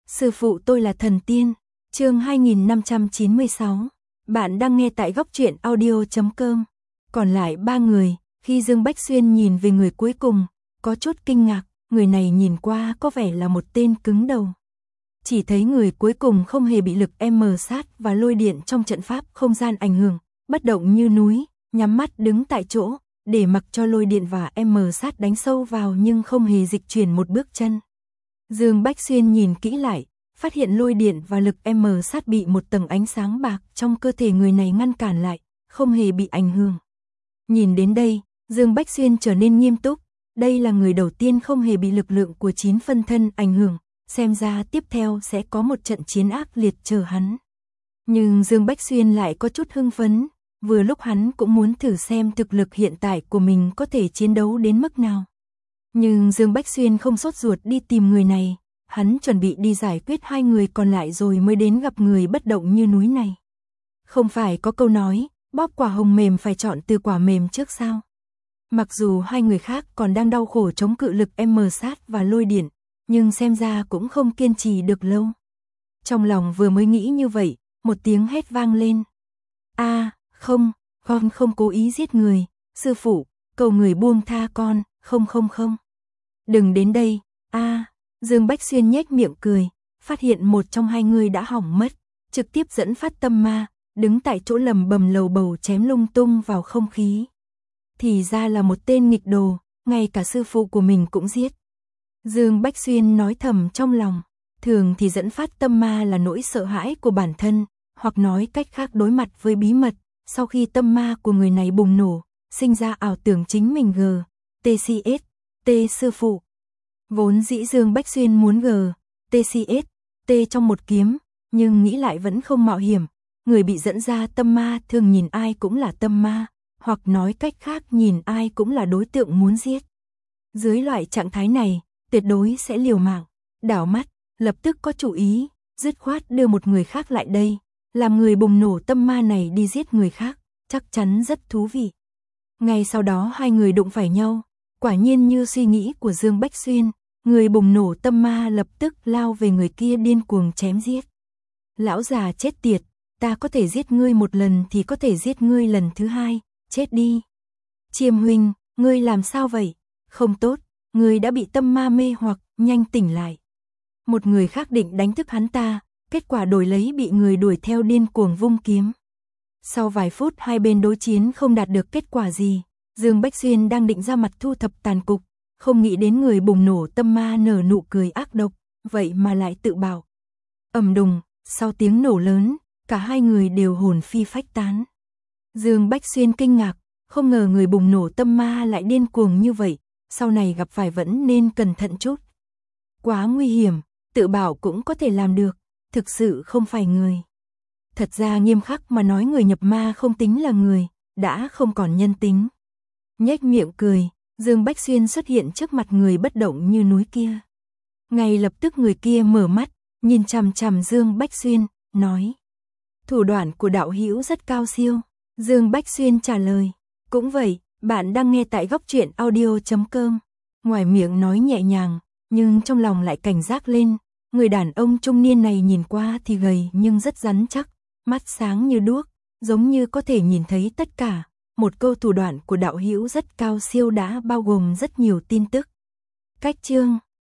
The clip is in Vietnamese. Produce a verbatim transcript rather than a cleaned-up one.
Sư phụ tôi là thần tiên. Chương hai nghìn năm trăm chín mươi sáu. Bạn đang nghe tại góc truyện audio chấm com. Còn lại ba người, khi Dương Bách Xuyên nhìn về người cuối cùng, có chút kinh ngạc, người này nhìn qua có vẻ là một tên cứng đầu. Chỉ thấy người cuối cùng không hề bị lực M sát và lôi điện trong trận pháp không gian ảnh hưởng, bất động như núi, nhắm mắt đứng tại chỗ, để mặc cho lôi điện và M sát đánh sâu vào nhưng không hề dịch chuyển một bước chân. Dương Bách Xuyên nhìn kỹ lại, phát hiện lôi điện và lực M sát bị một tầng ánh sáng bạc trong cơ thể người này ngăn cản lại, không hề bị ảnh hưởng. Nhìn đến đây, Dương Bách Xuyên trở nên nghiêm túc, đây là người đầu tiên không hề bị lực lượng của chín phân thân ảnh hưởng, xem ra tiếp theo sẽ có một trận chiến ác liệt chờ hắn. Nhưng Dương Bách Xuyên lại có chút hưng phấn, vừa lúc hắn cũng muốn thử xem thực lực hiện tại của mình có thể chiến đấu đến mức nào. Nhưng Dương Bách Xuyên không sốt ruột đi tìm người này, hắn chuẩn bị đi giải quyết hai người còn lại rồi mới đến gặp người bất động như núi này. Không phải có câu nói, bóp quả hồng mềm phải chọn từ quả mềm trước sao? Mặc dù hai người khác còn đang đau khổ chống cự lực M sát và lôi điện, nhưng xem ra cũng không kiên trì được lâu. Trong lòng vừa mới nghĩ như vậy, một tiếng hét vang lên. A, à, không, con không cố ý giết người, sư phụ, cầu người buông tha con, không không không. Đừng đến đây, a. À, Dương Bách Xuyên nhếch miệng cười, phát hiện một trong hai người đã hỏng mất, trực tiếp dẫn phát tâm ma, đứng tại chỗ lầm bầm lầu bầu chém lung tung vào không khí. Thì ra là một tên nghịch đồ, ngay cả sư phụ của mình cũng giết. Dương Bách Xuyên nói thầm trong lòng, thường thì dẫn phát tâm ma là nỗi sợ hãi của bản thân, hoặc nói cách khác đối mặt với bí mật, sau khi tâm ma của người này bùng nổ, sinh ra ảo tưởng chính mình G, T C S, T sư phụ. Vốn dĩ Dương Bách Xuyên muốn G, T C S, T trong một kiếm, nhưng nghĩ lại vẫn không mạo hiểm, người bị dẫn ra tâm ma thường nhìn ai cũng là tâm ma, hoặc nói cách khác nhìn ai cũng là đối tượng muốn giết. Dưới loại trạng thái này, tuyệt đối sẽ liều mạng, đảo mắt, lập tức có chủ ý, dứt khoát đưa một người khác lại đây, làm người bùng nổ tâm ma này đi giết người khác, chắc chắn rất thú vị. Ngay sau đó hai người đụng phải nhau, quả nhiên như suy nghĩ của Dương Bách Xuyên, người bùng nổ tâm ma lập tức lao về người kia điên cuồng chém giết. Lão già chết tiệt, ta có thể giết ngươi một lần thì có thể giết ngươi lần thứ hai, chết đi. Chiêm huynh, ngươi làm sao vậy? Không tốt, ngươi đã bị tâm ma mê hoặc, nhanh tỉnh lại. Một người khác định đánh thức hắn ta, kết quả đổi lấy bị người đuổi theo điên cuồng vung kiếm. Sau vài phút hai bên đối chiến không đạt được kết quả gì, Dương Bách Xuyên đang định ra mặt thu thập tàn cục, không nghĩ đến người bùng nổ tâm ma nở nụ cười ác độc, vậy mà lại tự bảo. Ầm đùng, sau tiếng nổ lớn, cả hai người đều hồn phi phách tán. Dương Bách Xuyên kinh ngạc, không ngờ người bùng nổ tâm ma lại điên cuồng như vậy, sau này gặp phải vẫn nên cẩn thận chút. Quá nguy hiểm, tự bảo cũng có thể làm được, thực sự không phải người. Thật ra nghiêm khắc mà nói người nhập ma không tính là người, đã không còn nhân tính. Nhếch miệng cười, Dương Bách Xuyên xuất hiện trước mặt người bất động như núi kia. Ngay lập tức người kia mở mắt, nhìn chằm chằm Dương Bách Xuyên, nói. Thủ đoạn của đạo hữu rất cao siêu. Dương Bách Xuyên trả lời. Cũng vậy, bạn đang nghe tại góc truyện audio chấm com. Ngoài miệng nói nhẹ nhàng, nhưng trong lòng lại cảnh giác lên. Người đàn ông trung niên này nhìn qua thì gầy nhưng rất rắn chắc, mắt sáng như đuốc, giống như có thể nhìn thấy tất cả. Một câu thủ đoạn của đạo hữu rất cao siêu đã bao gồm rất nhiều tin tức. Cách chương